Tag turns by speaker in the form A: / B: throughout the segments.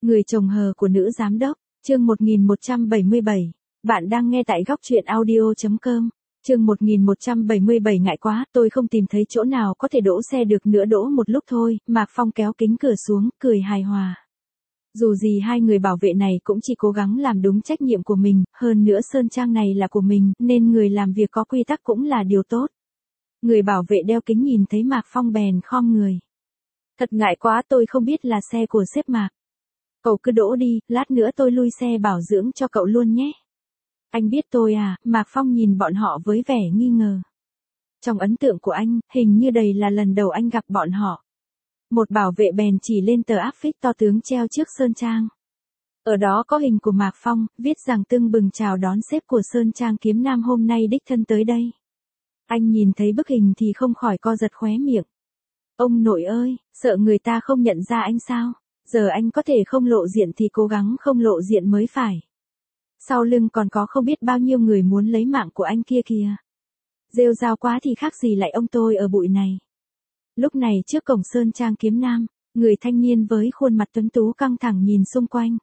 A: Người chồng hờ của nữ giám đốc, chương 1177. Bạn đang nghe tại góc truyện audio.com. Chương 1177 ngại quá, tôi không tìm thấy chỗ nào có thể đỗ xe được nữa, đỗ một lúc thôi. Mạc Phong kéo kính cửa xuống, cười hài hòa. Dù gì hai người bảo vệ này cũng chỉ cố gắng làm đúng trách nhiệm của mình, hơn nữa sơn trang này là của mình, nên người làm việc có quy tắc cũng là điều tốt. Người bảo vệ đeo kính nhìn thấy Mạc Phong bèn khom người. Thật ngại quá, tôi không biết là xe của sếp Mạc. Cậu cứ đỗ đi, lát nữa tôi lui xe bảo dưỡng cho cậu luôn nhé. Anh biết tôi à? Mạc Phong nhìn bọn họ với vẻ nghi ngờ. Trong ấn tượng của anh, hình như đây là lần đầu anh gặp bọn họ. Một bảo vệ bèn chỉ lên tờ áp phích to tướng treo trước sơn trang. Ở đó có hình của Mạc Phong, viết rằng tưng bừng chào đón sếp của sơn trang Kiếm Nam hôm nay đích thân tới đây. Anh nhìn thấy bức hình thì không khỏi co giật khóe miệng. Ông nội ơi, sợ người ta không nhận ra anh sao? Giờ anh có thể không lộ diện thì cố gắng không lộ diện mới phải. Sau lưng còn có không biết bao nhiêu người muốn lấy mạng của anh kia kìa. Rêu rao quá thì khác gì lại ông tôi ở bụi này. Lúc này trước cổng sơn trang Kiếm Nam, người thanh niên với khuôn mặt tuấn tú căng thẳng nhìn xung quanh.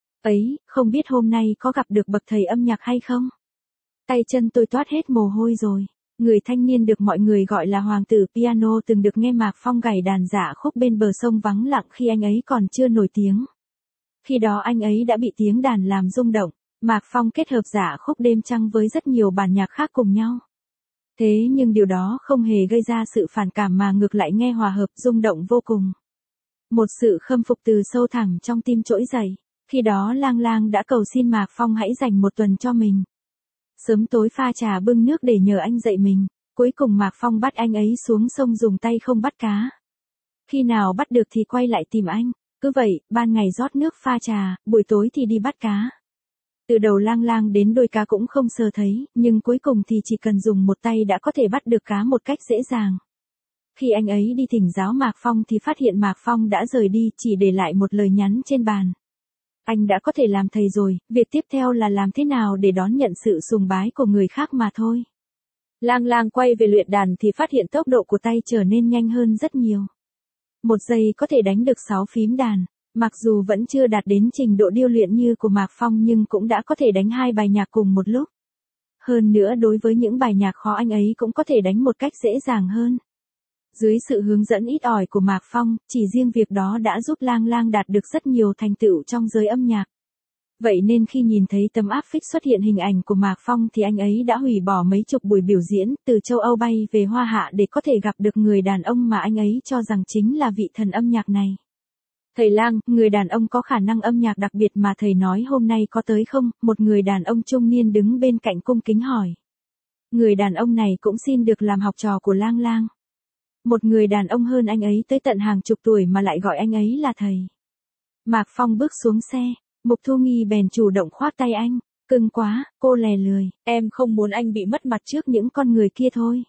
A: Ấy, không biết hôm nay có gặp được bậc thầy âm nhạc hay không? Tay chân tôi toát hết mồ hôi rồi. Người thanh niên được mọi người gọi là hoàng tử piano từng được nghe Mạc Phong gảy đàn dạ khúc bên bờ sông vắng lặng khi anh ấy còn chưa nổi tiếng. Khi đó anh ấy đã bị tiếng đàn làm rung động. Mạc Phong kết hợp dạ khúc đêm trăng với rất nhiều bản nhạc khác cùng nhau. Thế nhưng điều đó không hề gây ra sự phản cảm mà ngược lại nghe hòa hợp rung động vô cùng. Một sự khâm phục từ sâu thẳm trong tim trỗi dậy. Khi đó Lang Lang đã cầu xin Mạc Phong hãy dành một tuần cho mình. Sớm tối pha trà bưng nước để nhờ anh dạy mình. Cuối cùng Mạc Phong bắt anh ấy xuống sông dùng tay không bắt cá. Khi nào bắt được thì quay lại tìm anh. Cứ vậy, ban ngày rót nước pha trà, buổi tối thì đi bắt cá. Từ đầu Lang Lang đến đuôi cá cũng không sờ thấy, nhưng cuối cùng thì chỉ cần dùng một tay đã có thể bắt được cá một cách dễ dàng. Khi anh ấy đi thỉnh giáo Mạc Phong thì phát hiện Mạc Phong đã rời đi, chỉ để lại một lời nhắn trên bàn. Anh đã có thể làm thầy rồi, việc tiếp theo là làm thế nào để đón nhận sự sùng bái của người khác mà thôi. Lang Lang quay về luyện đàn thì phát hiện tốc độ của tay trở nên nhanh hơn rất nhiều. Một giây có thể đánh được 6 phím đàn. Mặc dù vẫn chưa đạt đến trình độ điêu luyện như của Mạc Phong nhưng cũng đã có thể đánh 2 bài nhạc cùng một lúc. Hơn nữa đối với những bài nhạc khó anh ấy cũng có thể đánh một cách dễ dàng hơn. Dưới sự hướng dẫn ít ỏi của Mạc Phong, chỉ riêng việc đó đã giúp Lang Lang đạt được rất nhiều thành tựu trong giới âm nhạc. Vậy nên khi nhìn thấy tấm áp phích xuất hiện hình ảnh của Mạc Phong thì anh ấy đã hủy bỏ mấy chục buổi biểu diễn từ châu Âu bay về Hoa Hạ để có thể gặp được người đàn ông mà anh ấy cho rằng chính là vị thần âm nhạc này. Thầy Lang, người đàn ông có khả năng âm nhạc đặc biệt mà thầy nói hôm nay có tới không? Một người đàn ông trung niên đứng bên cạnh cung kính hỏi. Người đàn ông này cũng xin được làm học trò của Lang Lang. Một người đàn ông hơn anh ấy tới tận hàng chục tuổi mà lại gọi anh ấy là thầy. Mạc Phong bước xuống xe, Mục Thu Nghi bèn chủ động khoác tay anh. Cưng quá, cô lè lười, em không muốn anh bị mất mặt trước những con người kia thôi.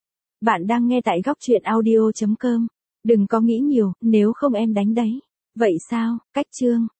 A: Bạn đang nghe tại góc truyện audio.com. Đừng có nghĩ nhiều, nếu không em đánh đấy. Vậy sao, cách chương.